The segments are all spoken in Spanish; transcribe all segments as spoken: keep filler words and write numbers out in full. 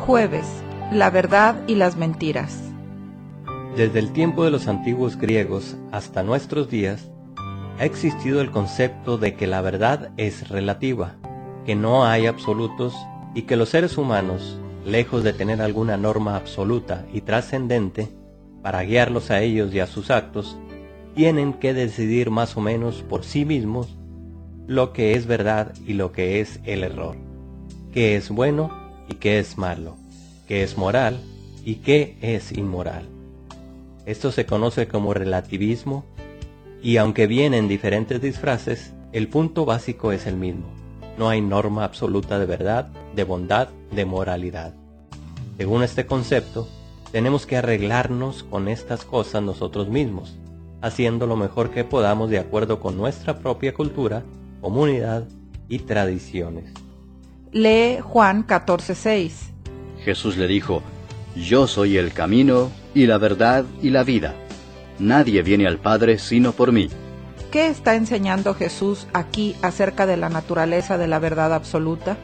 Jueves, la verdad y las mentiras. Desde el tiempo de los antiguos griegos hasta nuestros días, ha existido el concepto de que la verdad es relativa, que no hay absolutos y que los seres humanos, lejos de tener alguna norma absoluta y trascendente para guiarlos a ellos y a sus actos, tienen que decidir más o menos por sí mismos lo que es verdad y lo que es el error, qué es bueno y qué es malo, qué es moral y qué es inmoral. Esto se conoce como relativismo y aunque vienen diferentes disfraces, el punto básico es el mismo. No hay norma absoluta de verdad, de bondad, de moralidad. Según este concepto, tenemos que arreglarnos con estas cosas nosotros mismos, haciendo lo mejor que podamos de acuerdo con nuestra propia cultura, comunidad y tradiciones. Lee Juan catorce seis. Jesús le dijo: Yo soy el camino, y la verdad, y la vida. Nadie viene al Padre sino por mí. ¿Qué está enseñando Jesús aquí acerca de la naturaleza de la verdad absoluta?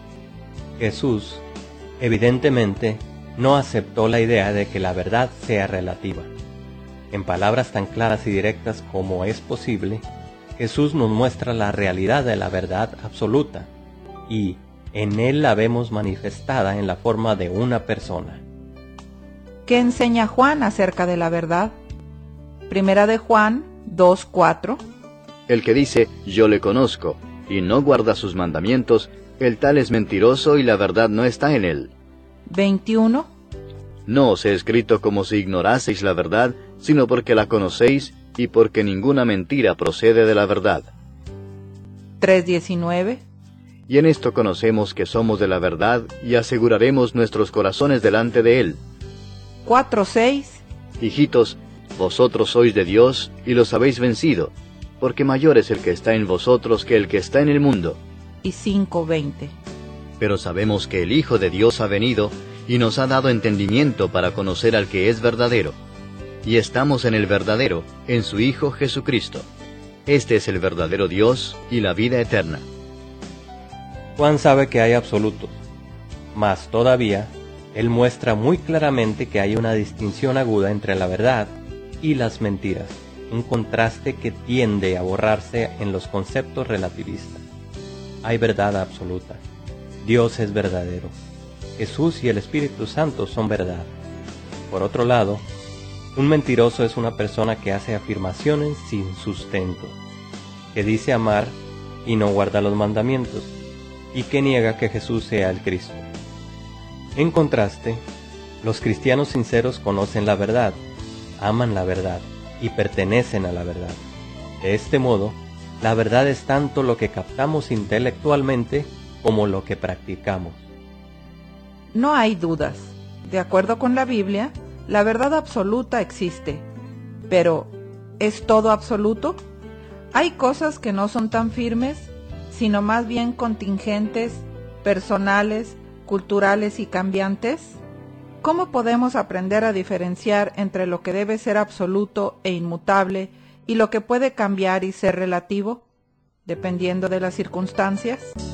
Jesús, evidentemente, no aceptó la idea de que la verdad sea relativa. En palabras tan claras y directas como es posible, Jesús nos muestra la realidad de la verdad absoluta, y en él la vemos manifestada en la forma de una persona. ¿Qué enseña Juan acerca de la verdad? Primera de Juan dos cuatro. El que dice, yo le conozco, y no guarda sus mandamientos, el tal es mentiroso y la verdad no está en él. veintiuno. No os he escrito como si ignoraseis la verdad, sino porque la conocéis, y porque ninguna mentira procede de la verdad. tres diecinueve. Y en esto conocemos que somos de la verdad, y aseguraremos nuestros corazones delante de él. cuatro seis. Hijitos, vosotros sois de Dios, y los habéis vencido, porque mayor es el que está en vosotros que el que está en el mundo. Y cinco veinte. Pero sabemos que el Hijo de Dios ha venido, y nos ha dado entendimiento para conocer al que es verdadero. Y estamos en el verdadero, en su Hijo Jesucristo. Este es el verdadero Dios y la vida eterna. Juan sabe que hay absolutos, mas todavía, él muestra muy claramente que hay una distinción aguda entre la verdad y las mentiras, un contraste que tiende a borrarse en los conceptos relativistas. Hay verdad absoluta. Dios es verdadero. Jesús y el Espíritu Santo son verdad. Por otro lado, un mentiroso es una persona que hace afirmaciones sin sustento, que dice amar y no guarda los mandamientos, y que niega que Jesús sea el Cristo. En contraste, los cristianos sinceros conocen la verdad, aman la verdad y pertenecen a la verdad. De este modo, la verdad es tanto lo que captamos intelectualmente como lo que practicamos. No hay dudas. De acuerdo con la Biblia, la verdad absoluta existe. Pero, ¿es todo absoluto? ¿Hay cosas que no son tan firmes, sino más bien contingentes, personales, culturales y cambiantes? ¿Cómo podemos aprender a diferenciar entre lo que debe ser absoluto e inmutable y lo que puede cambiar y ser relativo, dependiendo de las circunstancias?